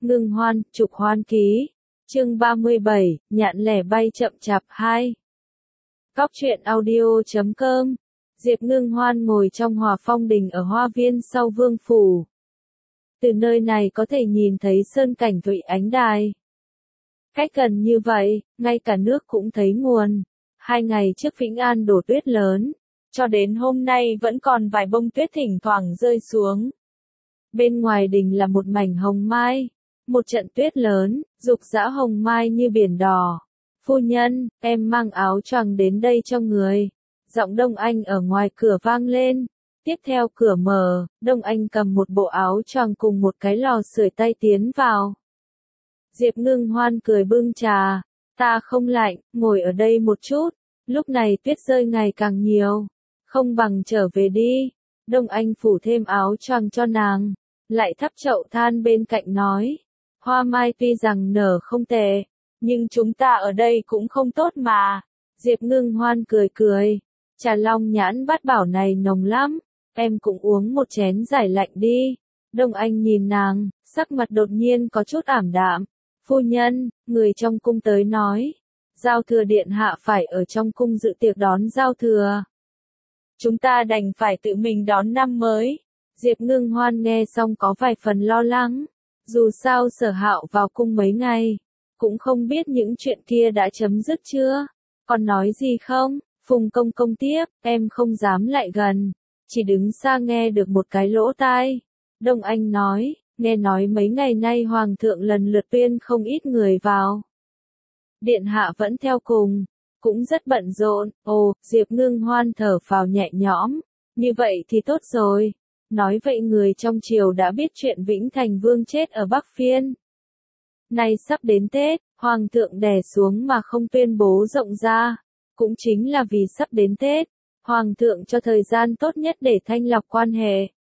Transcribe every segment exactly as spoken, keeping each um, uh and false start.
Ngưng Hoan, Trục Hoan Ký. Chương ba mươi bảy, Nhạn lẻ bay chậm chạp hai. Cóc truyện audio chấm com. Diệp Ngưng Hoan ngồi trong Hòa Phong đình ở hoa viên sau vương phủ. Từ nơi này có thể nhìn thấy sơn cảnh Thụy Ánh Đài. Cách gần như vậy, ngay cả nước cũng thấy nguồn. Hai ngày trước Vĩnh An đổ tuyết lớn, cho đến hôm nay vẫn còn vài bông tuyết thỉnh thoảng rơi xuống. Bên ngoài đình là một mảnh hồng mai, một trận tuyết lớn, rục rã hồng mai như biển đỏ. Phu nhân, em mang áo choàng đến đây cho người. Giọng Đông Anh ở ngoài cửa vang lên. Tiếp theo cửa mở, Đông Anh cầm một bộ áo choàng cùng một cái lò sưởi tay tiến vào. Diệp Ngưng Hoan cười bưng trà. Ta không lạnh, ngồi ở đây một chút. Lúc này tuyết rơi ngày càng nhiều. Không bằng trở về đi. Đông Anh phủ thêm áo choàng cho nàng. Lại thắp chậu than bên cạnh nói. Hoa mai tuy rằng nở không tệ, nhưng chúng ta ở đây cũng không tốt mà. Diệp Ngưng Hoan cười cười. Trà long nhãn bát bảo này nồng lắm. Em cũng uống một chén giải lạnh đi. Đông Anh nhìn nàng, sắc mặt đột nhiên có chút ảm đạm. Phu nhân, người trong cung tới nói. Giao thừa điện hạ phải ở trong cung dự tiệc đón giao thừa. Chúng ta đành phải tự mình đón năm mới. Diệp Ngưng Hoan nghe xong có vài phần lo lắng. Dù sao Sở Hạo vào cung mấy ngày, cũng không biết những chuyện kia đã chấm dứt chưa. Còn nói gì không? Phùng công công tiếp, em không dám lại gần. Chỉ đứng xa nghe được một cái lỗ tai. Đông Anh nói, nghe nói mấy ngày nay Hoàng thượng lần lượt tuyên không ít người vào. Điện hạ vẫn theo cùng, cũng rất bận rộn. Ồ, Diệp Ngưng Hoan thở phào nhẹ nhõm. Như vậy thì tốt rồi. Nói vậy người trong triều đã biết chuyện Vĩnh Thành Vương chết ở Bắc Phiên. Nay sắp đến Tết, Hoàng thượng đè xuống mà không tuyên bố rộng ra. Cũng chính là vì sắp đến Tết, Hoàng thượng cho thời gian tốt nhất để thanh lọc quan hệ.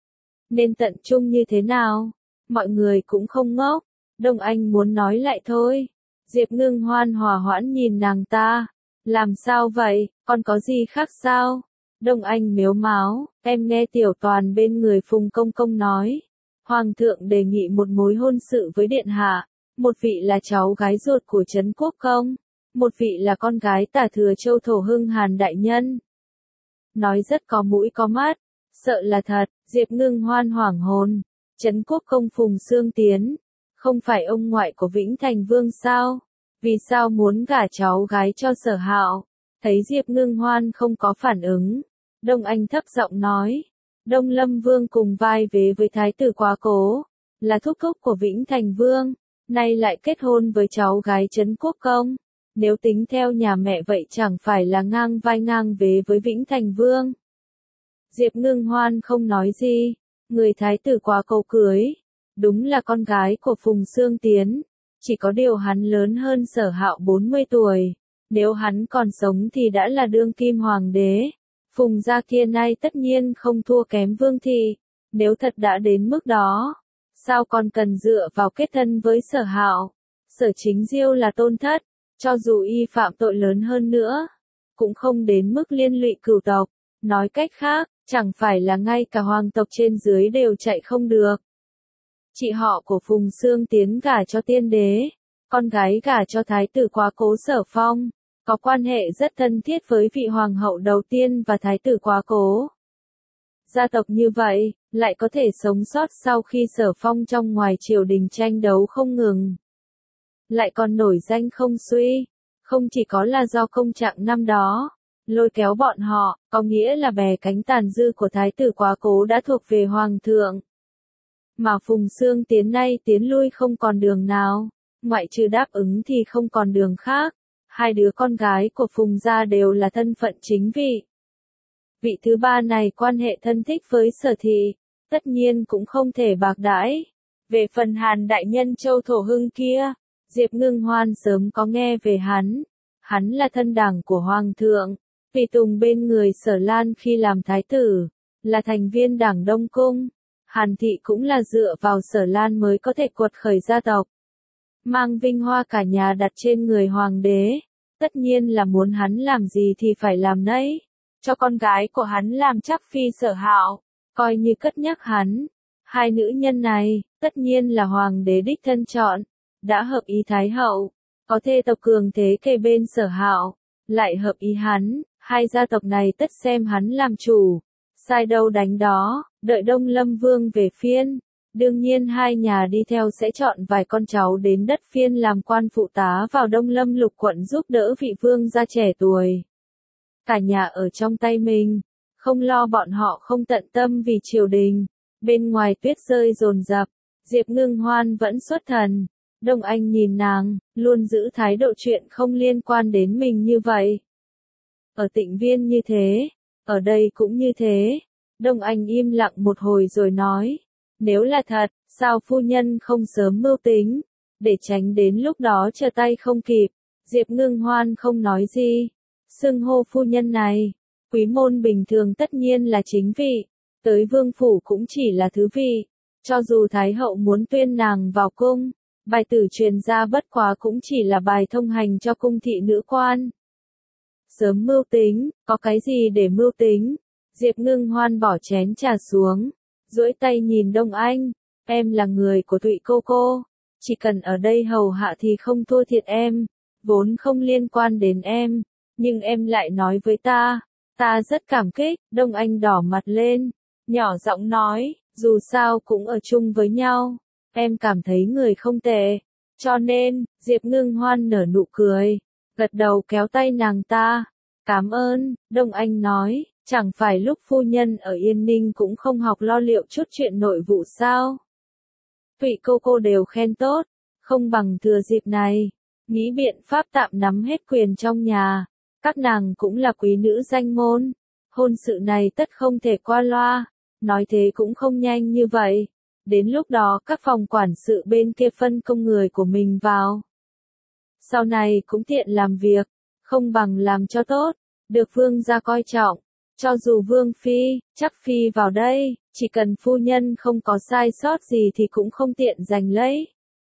Nên tận trung như thế nào? Mọi người cũng không ngốc. Đông Anh muốn nói lại thôi. Diệp Ngưng Hoan hòa hoãn nhìn nàng ta. Làm sao vậy, còn có gì khác sao? Đông Anh mếu máo, em nghe tiểu toàn bên người Phùng công công nói. Hoàng thượng đề nghị một mối hôn sự với điện hạ. Một vị là cháu gái ruột của Trấn Quốc Công. Một vị là con gái Tả Thừa Châu Thổ Hưng Hàn đại nhân. Nói rất có mũi có mắt. Sợ là thật, Diệp Ngưng Hoan hoảng hồn. Trấn Quốc Công Phùng Xương Tiến. Không phải ông ngoại của Vĩnh Thành Vương sao? Vì sao muốn gả cháu gái cho Sở Hạo? Thấy Diệp Ngưng Hoan không có phản ứng. Đông Anh thấp giọng nói. Đông Lâm Vương cùng vai vế với Thái tử Quá Cố. Là thúc thúc của Vĩnh Thành Vương. Nay lại kết hôn với cháu gái Trấn Quốc Công. Nếu tính theo nhà mẹ vậy chẳng phải là ngang vai ngang vế với Vĩnh Thành Vương. Diệp Ngưng Hoan không nói gì. Người Thái tử Quá Cố cưới. Đúng là con gái của Phùng Xương Tiến. Chỉ có điều hắn lớn hơn Sở Hạo bốn mươi tuổi. Nếu hắn còn sống thì đã là đương kim hoàng đế. Phùng gia kia nay tất nhiên không thua kém Vương thị. Nếu thật đã đến mức đó, sao còn cần dựa vào kết thân với Sở Hạo? Sở Chính Diêu là tôn thất, cho dù y phạm tội lớn hơn nữa, cũng không đến mức liên lụy cửu tộc. Nói cách khác, chẳng phải là ngay cả hoàng tộc trên dưới đều chạy không được. Chị họ của Phùng Xương Tiến gả cho tiên đế, con gái gả cho Thái tử Quá Cố Sở Phong. Có quan hệ rất thân thiết với vị hoàng hậu đầu tiên và Thái tử Quá Cố. Gia tộc như vậy, lại có thể sống sót sau khi Sở Phong trong ngoài triều đình tranh đấu không ngừng. Lại còn nổi danh không suy. Không chỉ có là do công trạng năm đó, lôi kéo bọn họ, có nghĩa là bè cánh tàn dư của Thái tử Quá Cố đã thuộc về Hoàng thượng. Mà Phùng Xương Tiến nay tiến lui không còn đường nào, ngoại trừ đáp ứng thì không còn đường khác. Hai đứa con gái của Phùng gia đều là thân phận chính vị. Vị thứ ba này quan hệ thân thích với Sở thị, tất nhiên cũng không thể bạc đãi. Về phần Hàn đại nhân Châu Thổ Hưng kia, Diệp Ngưng Hoan sớm có nghe về hắn. Hắn là thân đảng của Hoàng thượng, tùy tùng bên người Sở Lan khi làm thái tử, là thành viên đảng Đông Cung. Hàn thị cũng là dựa vào Sở Lan mới có thể quật khởi gia tộc. Mang vinh hoa cả nhà đặt trên người hoàng đế, tất nhiên là muốn hắn làm gì thì phải làm nấy. Cho con gái của hắn làm chắc phi Sở Hạo, coi như cất nhắc hắn. Hai nữ nhân này, tất nhiên là hoàng đế đích thân chọn, đã hợp ý Thái hậu, có thê tộc cường thế kề bên Sở Hạo, lại hợp ý hắn, hai gia tộc này tất xem hắn làm chủ, sai đâu đánh đó, đợi Đông Lâm Vương về phiên. Đương nhiên hai nhà đi theo sẽ chọn vài con cháu đến đất phiên làm quan phụ tá vào Đông Lâm Lục quận giúp đỡ vị vương gia trẻ tuổi. Cả nhà ở trong tay mình, không lo bọn họ không tận tâm vì triều đình. Bên ngoài tuyết rơi dồn dập, Diệp Ngưng Hoan vẫn xuất thần. Đông Anh nhìn nàng, luôn giữ thái độ chuyện không liên quan đến mình như vậy. Ở Tịnh Viên như thế, ở đây cũng như thế. Đông Anh im lặng một hồi rồi nói. Nếu là thật, sao phu nhân không sớm mưu tính, để tránh đến lúc đó trở tay không kịp. Diệp Ngưng Hoan không nói gì. Xưng hô phu nhân này, quý môn bình thường tất nhiên là chính vị, tới vương phủ cũng chỉ là thứ vị. Cho dù Thái hậu muốn tuyên nàng vào cung, bài tử truyền ra bất quá cũng chỉ là bài thông hành cho cung thị nữ quan. Sớm mưu tính, có cái gì để mưu tính? Diệp Ngưng Hoan bỏ chén trà xuống, duỗi tay nhìn Đông Anh, em là người của Thụy cô cô, chỉ cần ở đây hầu hạ thì không thua thiệt em, vốn không liên quan đến em, nhưng em lại nói với ta, ta rất cảm kích. Đông Anh đỏ mặt lên, nhỏ giọng nói, dù sao cũng ở chung với nhau, em cảm thấy người không tệ, cho nên, Diệp Ngưng Hoan nở nụ cười, gật đầu kéo tay nàng ta, cảm ơn. Đông Anh nói, chẳng phải lúc phu nhân ở Yên Ninh cũng không học lo liệu chút chuyện nội vụ sao? Thụy cô cô đều khen tốt, không bằng thừa dịp này, nghĩ biện pháp tạm nắm hết quyền trong nhà, các nàng cũng là quý nữ danh môn, hôn sự này tất không thể qua loa, nói thế cũng không nhanh như vậy, đến lúc đó các phòng quản sự bên kia phân công người của mình vào. Sau này cũng tiện làm việc, không bằng làm cho tốt, được vương gia coi trọng. Cho dù vương phi, chắc phi vào đây, chỉ cần phu nhân không có sai sót gì thì cũng không tiện giành lấy.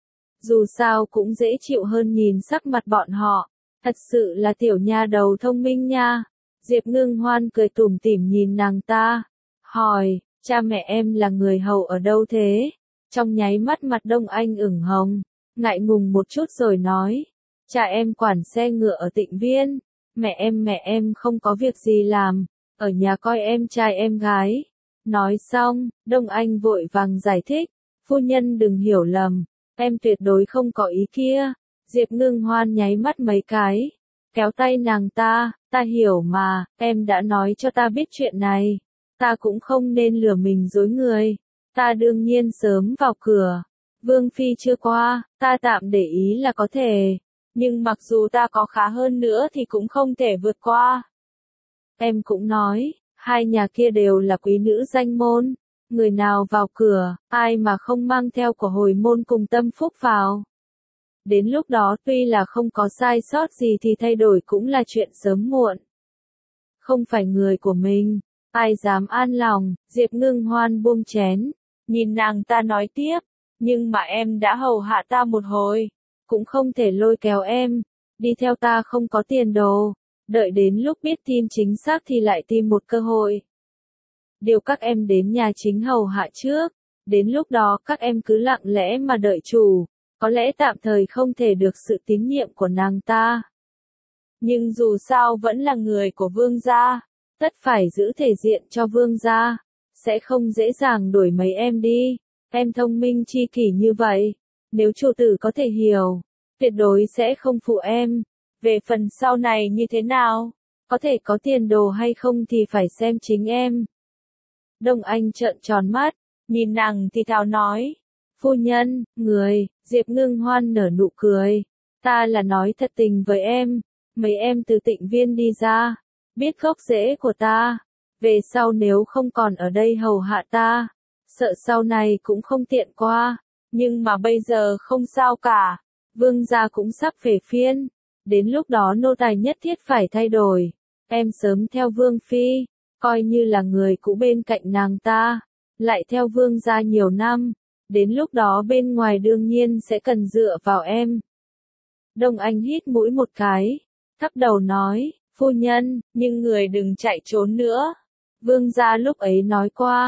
Dù sao cũng dễ chịu hơn nhìn sắc mặt bọn họ, thật sự là tiểu nha đầu thông minh nha. Diệp Ngưng Hoan cười tủm tỉm nhìn nàng ta, hỏi, cha mẹ em là người hầu ở đâu thế? Trong nháy mắt mặt Đông Anh ửng hồng, ngại ngùng một chút rồi nói, cha em quản xe ngựa ở Tịnh Viên, mẹ em mẹ em không có việc gì làm, ở nhà coi em trai em gái. Nói xong, Đông Anh vội vàng giải thích, phu nhân đừng hiểu lầm, em tuyệt đối không có ý kia. Diệp Ngưng Hoan nháy mắt mấy cái, kéo tay nàng ta, ta hiểu mà, em đã nói cho ta biết chuyện này, ta cũng không nên lừa mình dối người, ta đương nhiên sớm vào cửa, vương phi chưa qua, ta tạm để ý là có thể, nhưng mặc dù ta có khá hơn nữa thì cũng không thể vượt qua. Em cũng nói, hai nhà kia đều là quý nữ danh môn, người nào vào cửa, ai mà không mang theo của hồi môn cùng tâm phúc vào. Đến lúc đó tuy là không có sai sót gì thì thay đổi cũng là chuyện sớm muộn. Không phải người của mình, ai dám an lòng. Diệp Ngưng Hoan buông chén, nhìn nàng ta nói tiếp, nhưng mà em đã hầu hạ ta một hồi, cũng không thể lôi kéo em, đi theo ta không có tiền đồ, đợi đến lúc biết tin chính xác thì lại tìm một cơ hội. Điều các em đến nhà chính hầu hạ trước, đến lúc đó các em cứ lặng lẽ mà đợi chủ. Có lẽ tạm thời không thể được sự tín nhiệm của nàng ta. Nhưng dù sao vẫn là người của vương gia, tất phải giữ thể diện cho vương gia, sẽ không dễ dàng đuổi mấy em đi. Em thông minh chi kỷ như vậy, nếu chủ tử có thể hiểu, tuyệt đối sẽ không phụ em. Về phần sau này như thế nào, có thể có tiền đồ hay không thì phải xem chính em. Đông Anh trợn tròn mắt, nhìn nàng thì thào nói. Phu nhân, người, Diệp Ngưng Hoan nở nụ cười, ta là nói thật tình với em, mấy em từ Tịnh Viên đi ra, biết gốc rễ của ta, về sau nếu không còn ở đây hầu hạ ta, sợ sau này cũng không tiện qua, nhưng mà bây giờ không sao cả, vương gia cũng sắp về phiên, đến lúc đó nô tài nhất thiết phải thay đổi, em sớm theo vương phi, coi như là người cũ bên cạnh nàng ta, lại theo vương gia nhiều năm. Đến lúc đó bên ngoài đương nhiên sẽ cần dựa vào em. Đông Anh hít mũi một cái, thấp đầu nói, phu nhân, nhưng người đừng chạy trốn nữa. Vương gia lúc ấy nói qua,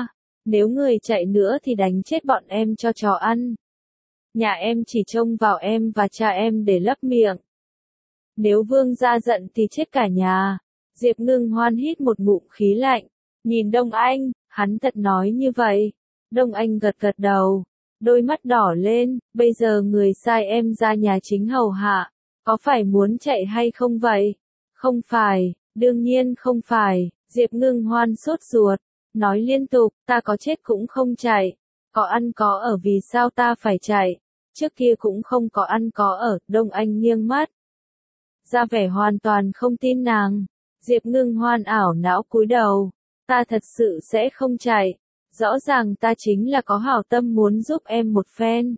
Nếu người chạy nữa thì đánh chết bọn em cho chó ăn. Nhà em chỉ trông vào em và cha em để lấp miệng. Nếu Vương gia giận thì chết cả nhà. Diệp Ngưng Hoan hít một ngụm khí lạnh, nhìn Đông Anh, hắn thật nói như vậy. Đông Anh gật gật đầu, đôi mắt đỏ lên, bây giờ người sai em ra nhà chính hầu hạ, có phải muốn chạy hay không vậy? Không phải, đương nhiên không phải, Diệp Ngưng Hoan sốt ruột, nói liên tục, ta có chết cũng không chạy, có ăn có ở vì sao ta phải chạy, trước kia cũng không có ăn có ở. Đông Anh nghiêng mắt, ra vẻ hoàn toàn không tin nàng. Diệp Ngưng Hoan ảo não cúi đầu, ta thật sự sẽ không chạy, rõ ràng ta chính là có hảo tâm muốn giúp em một phen.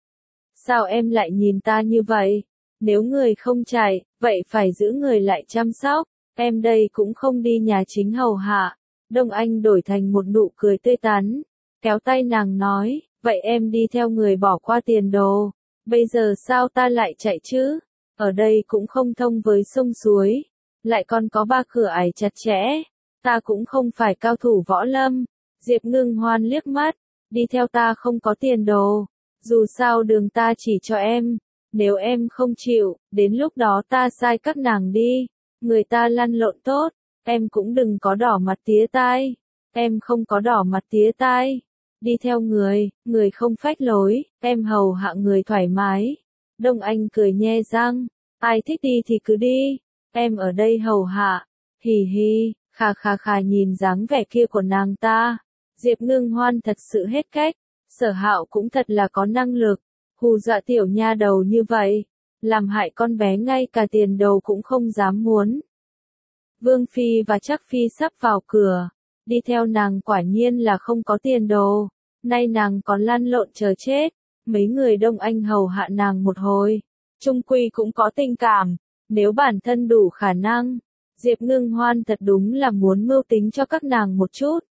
Sao em lại nhìn ta như vậy? Nếu người không chạy, vậy phải giữ người lại chăm sóc, em đây cũng không đi nhà chính hầu hạ. Đông Anh đổi thành một nụ cười tươi tắn, kéo tay nàng nói, vậy em đi theo người bỏ qua tiền đồ, bây giờ sao ta lại chạy chứ? Ở đây cũng không thông với sông suối, lại còn có ba cửa ải chặt chẽ, ta cũng không phải cao thủ võ lâm. Diệp Ngưng Hoan liếc mắt, đi theo ta không có tiền đồ, dù sao đường ta chỉ cho em, nếu em không chịu, đến lúc đó ta sai các nàng đi, người ta lăn lộn tốt, em cũng đừng có đỏ mặt tía tai, em không có đỏ mặt tía tai, đi theo người, người không phách lối, em hầu hạ người thoải mái. Đông Anh cười nhe răng, ai thích đi thì cứ đi, em ở đây hầu hạ, hì hì, khà khà khà nhìn dáng vẻ kia của nàng ta. Diệp Ngưng Hoan thật sự hết cách, Sở Hạo cũng thật là có năng lực, hù dọa tiểu nha đầu như vậy, làm hại con bé ngay cả tiền đầu cũng không dám muốn. Vương Phi và Trác Phi sắp vào cửa, đi theo nàng quả nhiên là không có tiền đồ, nay nàng còn lăn lộn chờ chết, mấy người Đông Anh hầu hạ nàng một hồi, chung quy cũng có tình cảm, nếu bản thân đủ khả năng, Diệp Ngưng Hoan thật đúng là muốn mưu tính cho các nàng một chút.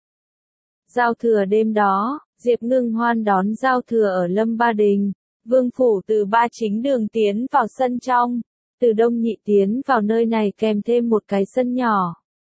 Giao thừa đêm đó, Diệp Ngưng Hoan đón giao thừa ở Lâm Ba Đình, Vương phủ từ ba chính đường tiến vào sân trong, từ Đông Nhị tiến vào nơi này kèm thêm một cái sân nhỏ.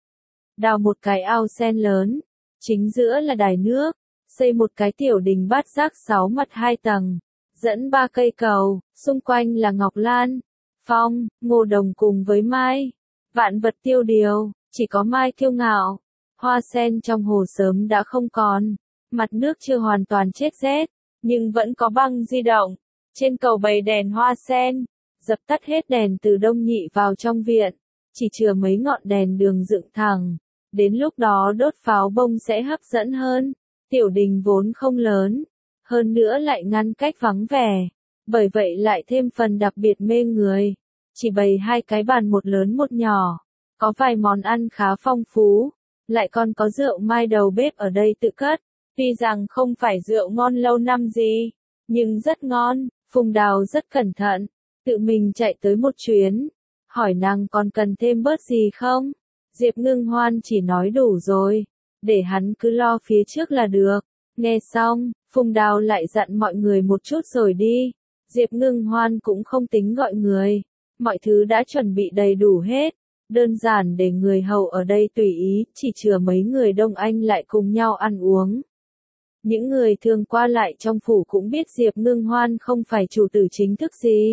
Đào một cái ao sen lớn, chính giữa là đài nước, xây một cái tiểu đình bát giác sáu mặt hai tầng, dẫn ba cây cầu, xung quanh là ngọc lan, phong, ngô đồng cùng với mai, vạn vật tiêu điều, chỉ có mai kiêu ngạo. Hoa sen trong hồ sớm đã không còn, mặt nước chưa hoàn toàn chết rét, nhưng vẫn có băng di động. Trên cầu bày đèn hoa sen, dập tắt hết đèn từ Đông Nhị vào trong viện, chỉ chừa mấy ngọn đèn đường dựng thẳng. Đến lúc đó đốt pháo bông sẽ hấp dẫn hơn. Tiểu đình vốn không lớn, hơn nữa lại ngăn cách vắng vẻ, bởi vậy lại thêm phần đặc biệt mê người. Chỉ bày hai cái bàn một lớn một nhỏ, có vài món ăn khá phong phú. Lại còn có rượu mai đầu bếp ở đây tự cất, tuy rằng không phải rượu ngon lâu năm gì, nhưng rất ngon. Phùng Đào rất cẩn thận, tự mình chạy tới một chuyến, hỏi nàng còn cần thêm bớt gì không? Diệp Ngưng Hoan chỉ nói đủ rồi, để hắn cứ lo phía trước là được. Nghe xong, Phùng Đào lại dặn mọi người một chút rồi đi. Diệp Ngưng Hoan cũng không tính gọi người, mọi thứ đã chuẩn bị đầy đủ hết. Đơn giản để người hầu ở đây tùy ý, chỉ chừa mấy người Đông Anh lại cùng nhau ăn uống. Những người thường qua lại trong phủ cũng biết Diệp Ngưng Hoan không phải chủ tử chính thức gì.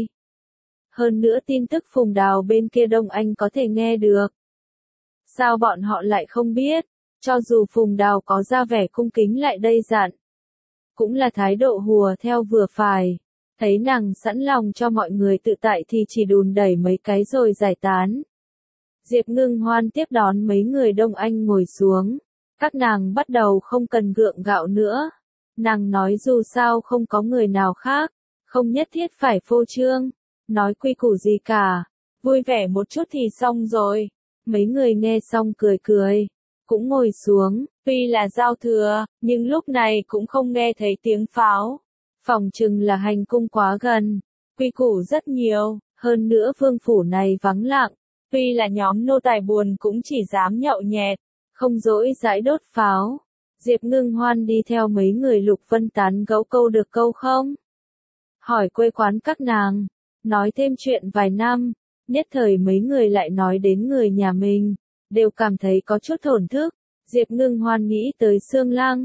Hơn nữa tin tức Phùng Đào bên kia Đông Anh có thể nghe được. Sao bọn họ lại không biết? Cho dù Phùng Đào có ra vẻ cung kính lại đây dặn, cũng là thái độ hùa theo vừa phải. Thấy nàng sẵn lòng cho mọi người tự tại thì chỉ đùn đẩy mấy cái rồi giải tán. Diệp Ngưng Hoan tiếp đón mấy người Đông Anh ngồi xuống. Các nàng bắt đầu không cần gượng gạo nữa. Nàng nói dù sao không có người nào khác, không nhất thiết phải phô trương, nói quy củ gì cả, vui vẻ một chút thì xong rồi. Mấy người nghe xong cười cười, cũng ngồi xuống, tuy là giao thừa, nhưng lúc này cũng không nghe thấy tiếng pháo. Phòng chừng là hành cung quá gần, quy củ rất nhiều, hơn nữa vương phủ này vắng lặng. Tuy là nhóm nô tài buồn cũng chỉ dám nhậu nhẹt, không dỗi dãi đốt pháo. Diệp Ngưng Hoan đi theo mấy người Lục Vân tán gẫu câu được câu không? Hỏi quê quán các nàng, nói thêm chuyện vài năm, nhất thời mấy người lại nói đến người nhà mình, đều cảm thấy có chút thổn thức. Diệp Ngưng Hoan nghĩ tới Sương Lăng,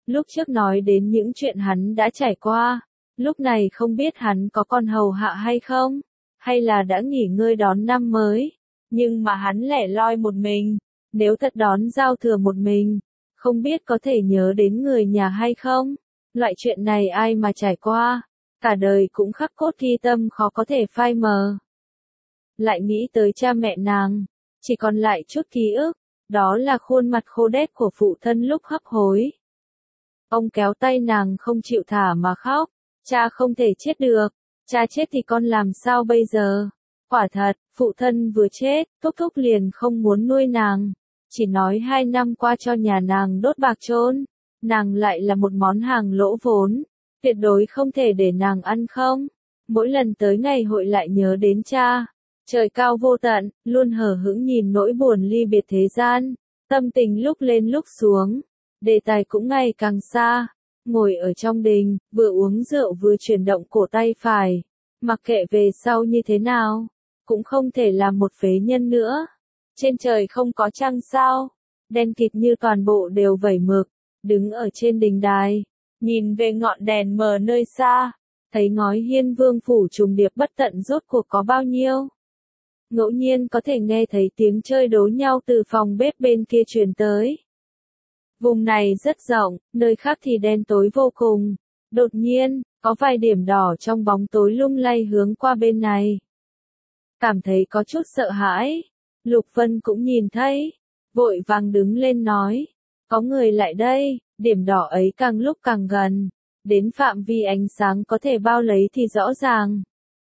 Lúc trước nói đến những chuyện hắn đã trải qua, lúc này không biết hắn có còn hầu hạ hay không, hay là đã nghỉ ngơi đón năm mới, nhưng mà hắn lẻ loi một mình, nếu thật đón giao thừa một mình, không biết có thể nhớ đến người nhà hay không, loại chuyện này ai mà trải qua, cả đời cũng khắc cốt ghi tâm khó có thể phai mờ. Lại nghĩ tới cha mẹ nàng, chỉ còn lại chút ký ức, đó là khuôn mặt khô đét của phụ thân lúc hấp hối. Ông kéo tay nàng không chịu thả mà khóc, cha không thể chết được, cha chết thì con làm sao bây giờ? Quả thật, phụ thân vừa chết, Thúc Thúc liền không muốn nuôi nàng, chỉ nói hai năm qua cho nhà nàng đốt bạc chôn, nàng lại là một món hàng lỗ vốn, tuyệt đối không thể để nàng ăn không. Mỗi lần tới ngày hội lại nhớ đến cha, trời cao vô tận, luôn hờ hững nhìn nỗi buồn ly biệt thế gian, tâm tình lúc lên lúc xuống, đề tài cũng ngày càng xa, ngồi ở trong đình, vừa uống rượu vừa chuyển động cổ tay phải, mặc kệ về sau như thế nào, cũng không thể làm một phế nhân nữa. Trên trời không có trăng sao, đen kịt như toàn bộ đều vẩy mực, đứng ở trên đình đài, nhìn về ngọn đèn mờ nơi xa, thấy ngói hiên vương phủ trùng điệp bất tận rốt cuộc có bao nhiêu. Ngẫu nhiên có thể nghe thấy tiếng chơi đố nhau từ phòng bếp bên kia truyền tới. Vùng này rất rộng, nơi khác thì đen tối vô cùng. Đột nhiên, có vài điểm đỏ trong bóng tối lung lay hướng qua bên này. Cảm thấy có chút sợ hãi. Lục Vân cũng nhìn thấy, vội vàng đứng lên nói, có người lại đây, điểm đỏ ấy càng lúc càng gần, đến phạm vi ánh sáng có thể bao lấy thì rõ ràng.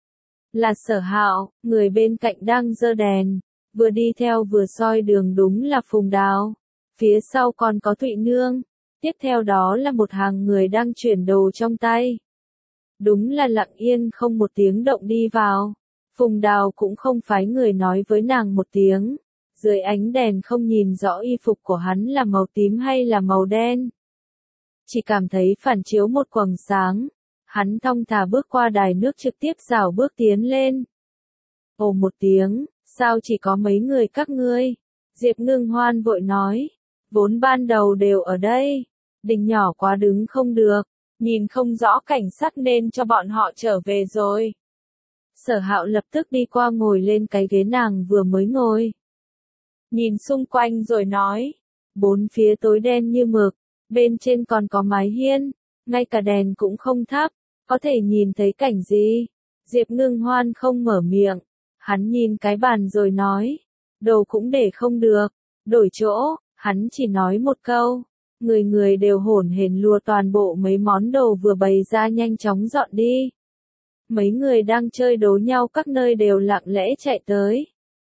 Là Sở Hạo, người bên cạnh đang giơ đèn, vừa đi theo vừa soi đường đúng là Phùng Đào, phía sau còn có Thụy Nương, tiếp theo đó là một hàng người đang chuyển đồ trong tay. Đúng là lặng yên không một tiếng động đi vào. Phùng Đào cũng không phái người nói với nàng một tiếng, dưới ánh đèn không nhìn rõ y phục của hắn là màu tím hay là màu đen. Chỉ cảm thấy phản chiếu một quầng sáng, hắn thong thả bước qua đài nước trực tiếp rảo bước tiến lên. Ồ một tiếng, sao chỉ có mấy người các ngươi? Diệp Ngưng Hoan vội nói, vốn ban đầu đều ở đây, đình nhỏ quá đứng không được, nhìn không rõ cảnh sắc nên cho bọn họ trở về rồi. Sở Hạo lập tức đi qua ngồi lên cái ghế nàng vừa mới ngồi. Nhìn xung quanh rồi nói, bốn phía tối đen như mực, bên trên còn có mái hiên, ngay cả đèn cũng không thắp, có thể nhìn thấy cảnh gì? Diệp Ngưng Hoan không mở miệng, hắn nhìn cái bàn rồi nói, đồ cũng để không được, đổi chỗ, hắn chỉ nói một câu, người người đều hổn hển lùa toàn bộ mấy món đồ vừa bày ra nhanh chóng dọn đi. Mấy người đang chơi đố nhau các nơi đều lặng lẽ chạy tới.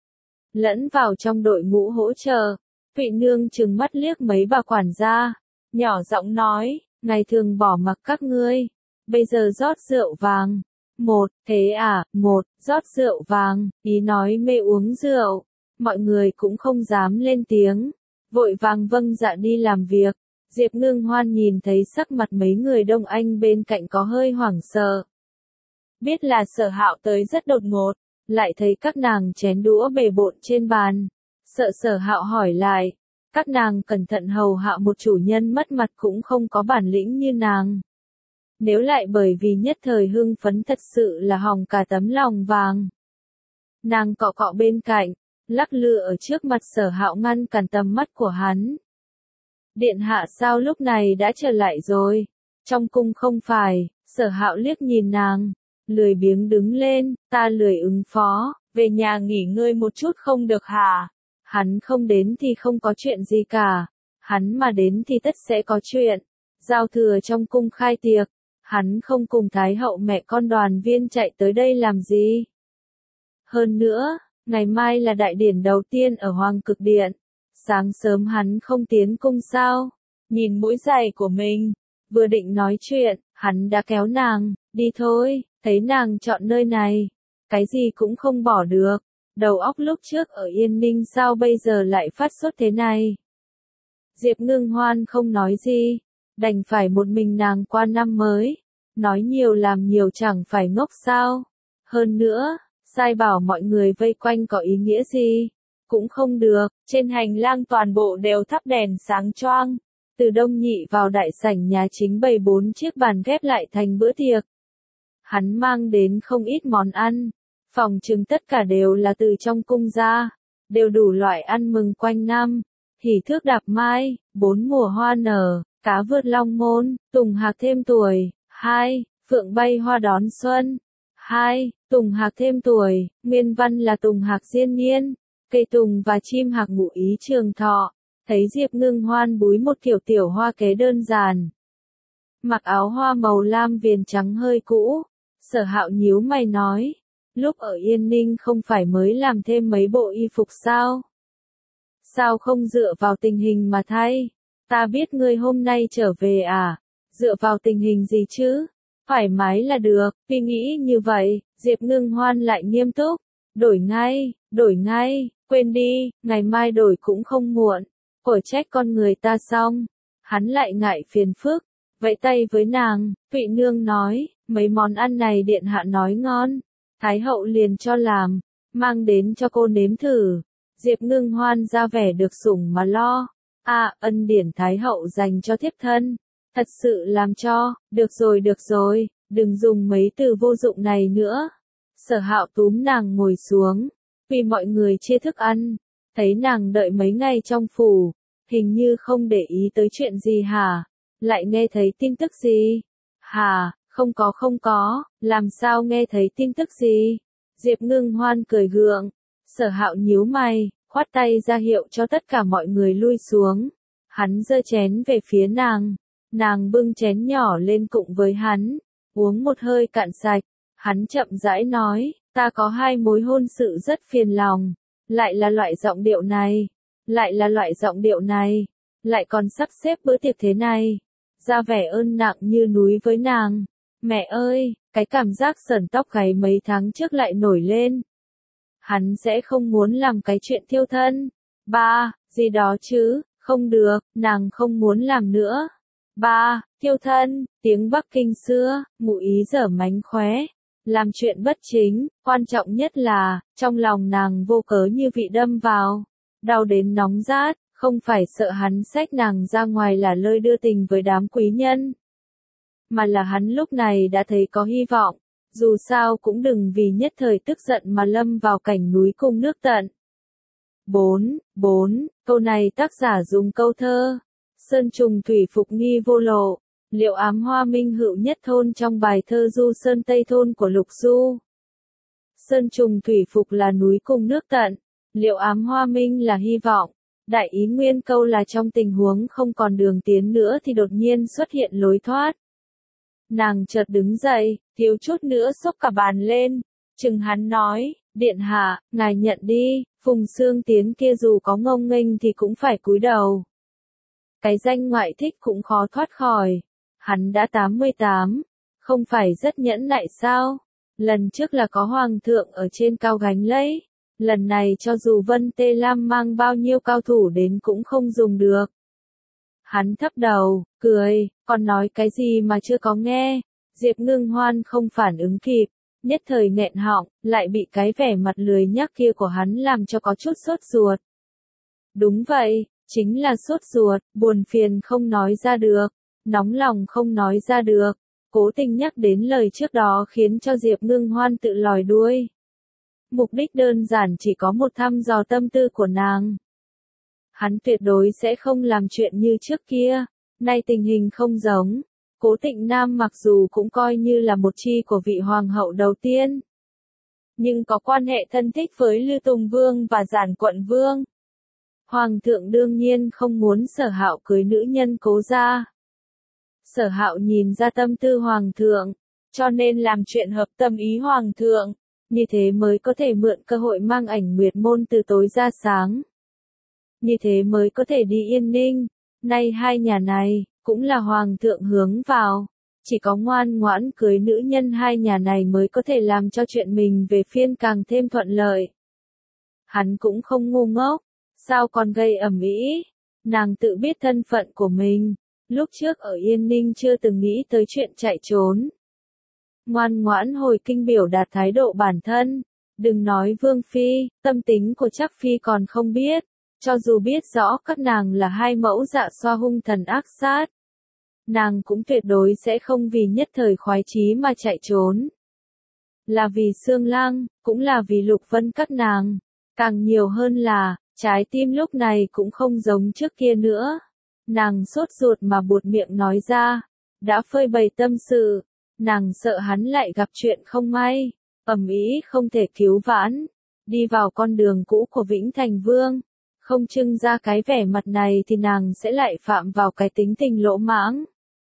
Lẫn vào trong đội ngũ hỗ trợ, Thụy Nương trừng mắt liếc mấy bà quản gia, nhỏ giọng nói, ngày thường bỏ mặc các ngươi, bây giờ rót rượu vàng. Một, thế à, một, rót rượu vàng, ý nói mê uống rượu, mọi người cũng không dám lên tiếng, vội vàng vâng dạ đi làm việc. Diệp Ngưng Hoan nhìn thấy sắc mặt mấy người đông anh bên cạnh có hơi hoảng sợ. Biết là Sở Hạo tới rất đột ngột, lại thấy các nàng chén đũa bề bộn trên bàn. Sợ Sở Hạo hỏi lại, các nàng cẩn thận hầu hạ một chủ nhân mất mặt cũng không có bản lĩnh như nàng. Nếu lại bởi vì nhất thời hưng phấn thật sự là hỏng cả tấm lòng vàng. Nàng cọ cọ bên cạnh, lắc lư ở trước mặt Sở Hạo ngăn cản tầm mắt của hắn. Điện hạ sao lúc này đã trở lại rồi? Trong cung không phải, Sở Hạo liếc nhìn nàng, lười biếng đứng lên, ta lười ứng phó, về nhà nghỉ ngơi một chút không được hả? Hắn không đến thì không có chuyện gì cả, hắn mà đến thì tất sẽ có chuyện. Giao thừa trong cung khai tiệc, hắn không cùng Thái hậu mẹ con đoàn viên chạy tới đây làm gì? Hơn nữa, ngày mai là đại điển đầu tiên ở Hoàng Cực Điện. Sáng sớm hắn không tiến cung sao? Nhìn mũi giày của mình, vừa định nói chuyện, hắn đã kéo nàng, đi thôi, thấy nàng chọn nơi này, cái gì cũng không bỏ được, đầu óc lúc trước ở Yên Ninh sao bây giờ lại phát sốt thế này? Diệp Ngưng Hoan không nói gì, đành phải một mình nàng qua năm mới, nói nhiều làm nhiều chẳng phải ngốc sao? Hơn nữa, sai bảo mọi người vây quanh có ý nghĩa gì? Cũng không được, trên hành lang toàn bộ đều thắp đèn sáng choang, Từ Đông Nhị vào đại sảnh nhà chính bày bốn chiếc bàn ghép lại thành bữa tiệc. Hắn mang đến không ít món ăn, phòng trừng tất cả đều là từ trong cung ra, đều đủ loại ăn mừng quanh năm, hỉ thước đạp mai, bốn mùa hoa nở, cá vượt long môn, tùng hạc thêm tuổi, hai, phượng bay hoa đón xuân, hai, tùng hạc thêm tuổi, nguyên văn là tùng hạc diên niên, cây tùng và chim hạc ngụ ý trường thọ. Thấy Diệp Ngưng Hoan búi một kiểu tiểu hoa kế đơn giản, mặc áo hoa màu lam viền trắng hơi cũ, Sở Hạo nhíu mày nói, lúc ở Yên Ninh không phải mới làm thêm mấy bộ y phục sao? Sao không dựa vào tình hình mà thay? Ta biết ngươi hôm nay trở về à? Dựa vào tình hình gì chứ? Thoải mái là được, vì nghĩ như vậy, Diệp Ngưng Hoan lại nghiêm túc, đổi ngay, đổi ngay, quên đi, ngày mai đổi cũng không muộn. Của trách con người ta xong, hắn lại ngại phiền phức, vẫy tay với nàng, Thụy Nương nói, mấy món ăn này điện hạ nói ngon, Thái hậu liền cho làm, mang đến cho cô nếm thử. Diệp Ngưng Hoan ra vẻ được sủng mà lo, à, ân điển Thái hậu dành cho thiếp thân, thật sự làm cho, được rồi được rồi, đừng dùng mấy từ vô dụng này nữa. Sở Hạo túm nàng ngồi xuống, vì mọi người chia thức ăn, thấy nàng đợi mấy ngày trong phủ, hình như không để ý tới chuyện gì hả? Lại nghe thấy tin tức gì? Hả, không có không có, làm sao nghe thấy tin tức gì? Diệp Ngưng Hoan cười gượng, Sở Hạo nhíu mày, khoát tay ra hiệu cho tất cả mọi người lui xuống. Hắn giơ chén về phía nàng, nàng bưng chén nhỏ lên cụng với hắn, uống một hơi cạn sạch, hắn chậm rãi nói, ta có hai mối hôn sự rất phiền lòng, lại là loại giọng điệu này. Lại là loại giọng điệu này, lại còn sắp xếp bữa tiệc thế này, ra vẻ ơn nặng như núi với nàng. Mẹ ơi, cái cảm giác sởn tóc gáy mấy tháng trước lại nổi lên. Hắn sẽ không muốn làm cái chuyện thiêu thân. Ba, gì đó chứ, không được, nàng không muốn làm nữa. Ba, thiêu thân, tiếng Bắc Kinh xưa, ngụ ý dở mánh khóe, làm chuyện bất chính, quan trọng nhất là, trong lòng nàng vô cớ như vị đâm vào. Đau đến nóng rát, không phải sợ hắn xách nàng ra ngoài là lơi đưa tình với đám quý nhân. Mà là hắn lúc này đã thấy có hy vọng, dù sao cũng đừng vì nhất thời tức giận mà lâm vào cảnh núi cung nước tận. bốn. bốn. Câu này tác giả dùng câu thơ. Sơn trùng thủy phục nghi vô lộ, liệu ám hoa minh hữu nhất thôn trong bài thơ Du Sơn Tây Thôn của Lục Du. Sơn trùng thủy phục là núi cung nước tận. Liệu ám hoa minh là hy vọng, đại ý nguyên câu là trong tình huống không còn đường tiến nữa thì đột nhiên xuất hiện lối thoát. Nàng chợt đứng dậy, thiếu chút nữa xốc cả bàn lên, chừng hắn nói, điện hạ, ngài nhận đi, Phùng Xương Tiến kia dù có ngông nghênh thì cũng phải cúi đầu. Cái danh ngoại thích cũng khó thoát khỏi, hắn đã tám mươi tám, không phải rất nhẫn nại sao, lần trước là có hoàng thượng ở trên cao gánh lấy. Lần này cho dù Vân Tê Lam mang bao nhiêu cao thủ đến cũng không dùng được. Hắn thấp đầu, cười, còn nói cái gì mà chưa có nghe. Diệp Ngưng Hoan không phản ứng kịp, nhất thời nghẹn họng, lại bị cái vẻ mặt lười nhác kia của hắn làm cho có chút sốt ruột. Đúng vậy, chính là sốt ruột, buồn phiền không nói ra được, nóng lòng không nói ra được, cố tình nhắc đến lời trước đó khiến cho Diệp Ngưng Hoan tự lòi đuôi. Mục đích đơn giản chỉ có một thăm dò tâm tư của nàng. Hắn tuyệt đối sẽ không làm chuyện như trước kia, nay tình hình không giống. Cố Tịnh Nam mặc dù cũng coi như là một chi của vị hoàng hậu đầu tiên, nhưng có quan hệ thân thích với Lư Tùng Vương và Giản Quận Vương. Hoàng thượng đương nhiên không muốn Sở Hạo cưới nữ nhân Cố gia. Sở Hạo nhìn ra tâm tư hoàng thượng, cho nên làm chuyện hợp tâm ý hoàng thượng. Như thế mới có thể mượn cơ hội mang ảnh Nguyệt Môn từ tối ra sáng. Như thế mới có thể đi Yên Ninh. Nay hai nhà này, cũng là hoàng thượng hướng vào. Chỉ có ngoan ngoãn cưới nữ nhân hai nhà này mới có thể làm cho chuyện mình về phiên càng thêm thuận lợi. Hắn cũng không ngu ngốc. Sao còn gây ầm ĩ? Nàng tự biết thân phận của mình. Lúc trước ở Yên Ninh chưa từng nghĩ tới chuyện chạy trốn. Ngoan ngoãn hồi kinh biểu đạt thái độ bản thân, đừng nói Vương Phi, tâm tính của Trác Phi còn không biết, Cho dù biết rõ các nàng là hai mẫu dạ xoa hung thần ác sát, nàng cũng tuyệt đối sẽ không vì nhất thời khoái chí mà chạy trốn. Là vì Sương Lang, cũng là vì Lục Vân các nàng. Càng nhiều hơn là, trái tim lúc này cũng không giống trước kia nữa. Nàng sốt ruột mà buột miệng nói ra, đã phơi bày tâm sự, nàng sợ hắn lại gặp chuyện không may, ầm ĩ không thể cứu vãn, đi vào con đường cũ của Vĩnh Thành Vương. Không trưng ra cái vẻ mặt này thì nàng sẽ lại phạm vào cái tính tình lỗ mãng.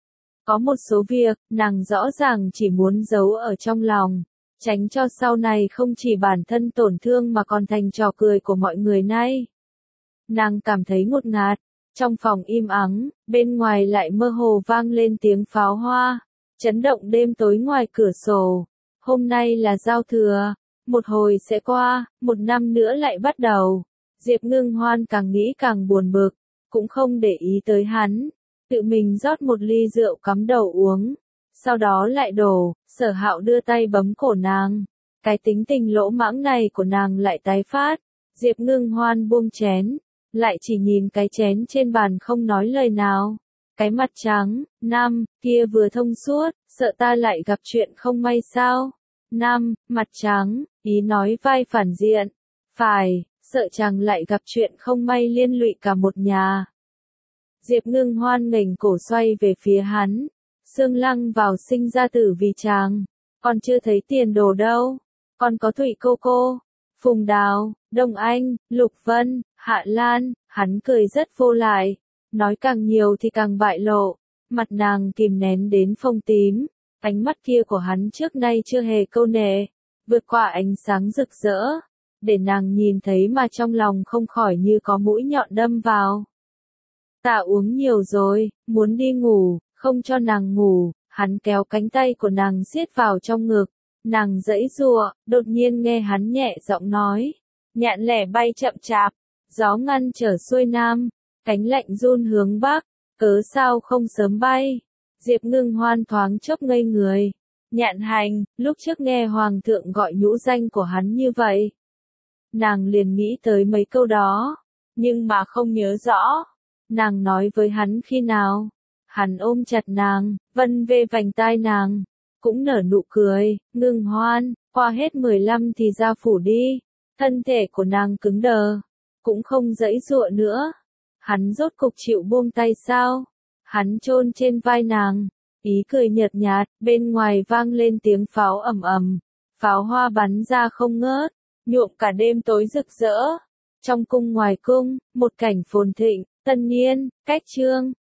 Có một số việc, nàng rõ ràng chỉ muốn giấu ở trong lòng, tránh cho sau này không chỉ bản thân tổn thương mà còn thành trò cười của mọi người nay. Nàng cảm thấy ngột ngạt, trong phòng im ắng, bên ngoài lại mơ hồ vang lên tiếng pháo hoa, chấn động đêm tối ngoài cửa sổ. Hôm nay là giao thừa, một hồi sẽ qua, một năm nữa lại bắt đầu. Diệp Ngưng Hoan càng nghĩ càng buồn bực, cũng không để ý tới hắn, tự mình rót một ly rượu cắm đầu uống, sau đó lại đổ. Sở Hạo đưa tay bấm cổ nàng, cái tính tình lỗ mãng này của nàng lại tái phát. Diệp Ngưng Hoan buông chén, lại chỉ nhìn cái chén trên bàn không nói lời nào. Cái mặt trắng, Nam, kia vừa thông suốt, sợ ta lại gặp chuyện không may sao? Nam, mặt trắng, ý nói vai phản diện. Phải, sợ chàng lại gặp chuyện không may liên lụy cả một nhà. Diệp Ngưng Hoan nghềnh cổ xoay về phía hắn. Sương Lăng vào sinh ra tử vì chàng, còn chưa thấy tiền đồ đâu. Còn có Thụy cô cô, Phùng Đào, Đông Anh, Lục Vân, Hạ Lan. Hắn cười rất vô lại, nói càng nhiều thì càng bại lộ. Mặt nàng kìm nén đến phồng tím, ánh mắt kia của hắn trước nay chưa hề câu nệ, vượt qua ánh sáng rực rỡ, để nàng nhìn thấy mà trong lòng không khỏi như có mũi nhọn đâm vào. Ta uống nhiều rồi, muốn đi ngủ, không cho nàng ngủ, hắn kéo cánh tay của nàng siết vào trong ngực, nàng giãy giụa, đột nhiên nghe hắn nhẹ giọng nói, nhạn lẻ bay chậm chạp, gió ngăn trở xuôi nam, cánh lạnh run hướng bắc, cớ sao không sớm bay. Diệp Ngưng Hoan thoáng chốc ngây người. Nhạn Hành, lúc trước nghe hoàng thượng gọi nhũ danh của hắn như vậy, nàng liền nghĩ tới mấy câu đó, nhưng mà không nhớ rõ. Nàng nói với hắn khi nào? Hắn ôm chặt nàng, vân về vành tai nàng, cũng nở nụ cười. Ngưng Hoan, qua hết mười lăm thì ra phủ đi. Thân thể của nàng cứng đờ, cũng không giãy giụa nữa. Hắn rốt cục chịu buông tay sao? Hắn chôn trên vai nàng, ý cười nhợt nhạt. Bên ngoài vang lên tiếng pháo ầm ầm, pháo hoa bắn ra không ngớt, nhuộm cả đêm tối rực rỡ. Trong cung ngoài cung, một cảnh phồn thịnh, tân niên, cách trương,